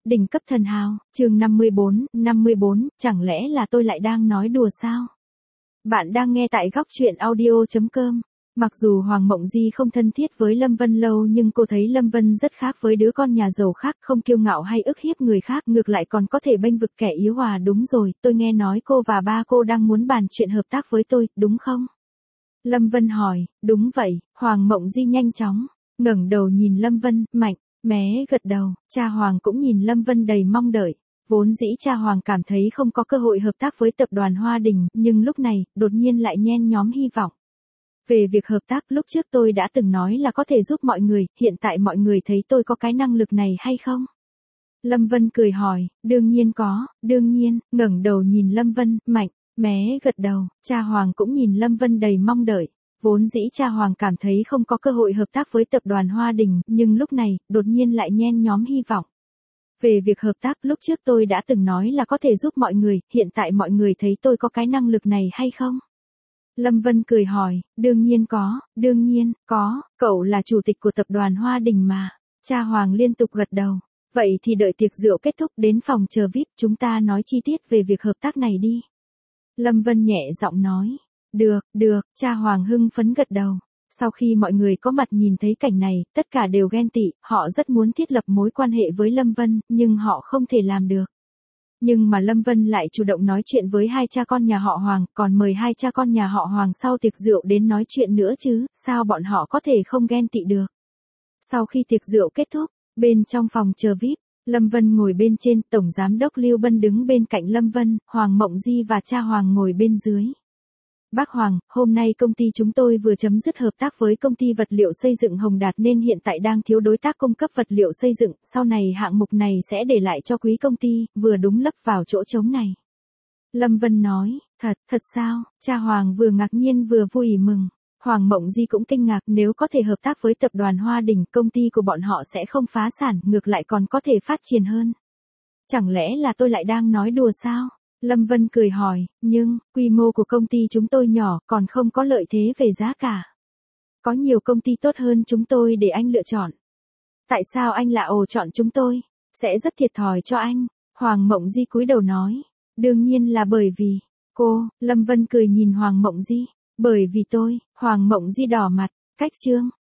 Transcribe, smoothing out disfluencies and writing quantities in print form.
Đỉnh cấp thần hào, chương 54, chẳng lẽ là tôi lại đang nói đùa sao? Bạn đang nghe tại góc truyện audio.com. Mặc dù Hoàng Mộng Di không thân thiết với Lâm Vân lâu nhưng cô thấy Lâm Vân rất khác với đứa con nhà giàu khác, không kiêu ngạo hay ức hiếp người khác, ngược lại còn có thể bênh vực kẻ yếu. Đúng rồi, tôi nghe nói cô và ba cô đang muốn bàn chuyện hợp tác với tôi, đúng không? Lâm Vân hỏi. Đúng vậy. Hoàng Mộng Di nhanh chóng ngẩng đầu nhìn Lâm Vân, mạnh mẽ gật đầu. Cha Hoàng cũng nhìn Lâm Vân đầy mong đợi. Vốn dĩ cha Hoàng cảm thấy không có cơ hội hợp tác với tập đoàn Hoa Đình, nhưng lúc này, đột nhiên lại nhen nhóm hy vọng. Về việc hợp tác, lúc trước tôi đã từng nói là có thể giúp mọi người, hiện tại mọi người thấy tôi có cái năng lực này hay không? Lâm Vân cười hỏi. Đương nhiên có, đương nhiên. Ngẩng đầu nhìn Lâm Vân, mạnh mẽ gật đầu. Cha Hoàng cũng nhìn Lâm Vân đầy mong đợi. Vốn dĩ cha Hoàng cảm thấy không có cơ hội hợp tác với tập đoàn Hoa Đình, nhưng lúc này, đột nhiên lại nhen nhóm hy vọng. Về việc hợp tác, lúc trước tôi đã từng nói là có thể giúp mọi người, hiện tại mọi người thấy tôi có cái năng lực này hay không? Lâm Vân cười hỏi. Đương nhiên có, đương nhiên, có, cậu là chủ tịch của tập đoàn Hoa Đình mà. Cha Hoàng liên tục gật đầu. Vậy thì đợi tiệc rượu kết thúc đến phòng chờ VIP, chúng ta nói chi tiết về việc hợp tác này đi. Lâm Vân nhẹ giọng nói. Được, cha Hoàng hưng phấn gật đầu. Sau khi mọi người có mặt nhìn thấy cảnh này, tất cả đều ghen tị, họ rất muốn thiết lập mối quan hệ với Lâm Vân, nhưng họ không thể làm được. Nhưng mà Lâm Vân lại chủ động nói chuyện với hai cha con nhà họ Hoàng, còn mời hai cha con nhà họ Hoàng sau tiệc rượu đến nói chuyện nữa chứ, sao bọn họ có thể không ghen tị được. Sau khi tiệc rượu kết thúc, bên trong phòng chờ VIP, Lâm Vân ngồi bên trên, Tổng Giám đốc Lưu Bân đứng bên cạnh Lâm Vân, Hoàng Mộng Di và cha Hoàng ngồi bên dưới. Bác Hoàng, hôm nay công ty chúng tôi vừa chấm dứt hợp tác với công ty vật liệu xây dựng Hồng Đạt nên hiện tại đang thiếu đối tác cung cấp vật liệu xây dựng, sau này hạng mục này sẽ để lại cho quý công ty, vừa đúng lấp vào chỗ trống này. Lâm Vân nói. Thật sao? Cha Hoàng vừa ngạc nhiên vừa vui mừng. Hoàng Mộng Di cũng kinh ngạc, nếu có thể hợp tác với tập đoàn Hoa Đình, công ty của bọn họ sẽ không phá sản, ngược lại còn có thể phát triển hơn. Chẳng lẽ là tôi lại đang nói đùa sao? Lâm Vân cười hỏi. Nhưng, quy mô của công ty chúng tôi nhỏ, còn không có lợi thế về giá cả. Có nhiều công ty tốt hơn chúng tôi để anh lựa chọn. Tại sao anh lại chọn chúng tôi? Sẽ rất thiệt thòi cho anh. Hoàng Mộng Di cúi đầu nói. Đương nhiên là bởi vì cô. Lâm Vân cười nhìn Hoàng Mộng Di. Bởi vì tôi. Hoàng Mộng Di đỏ mặt. Cách chương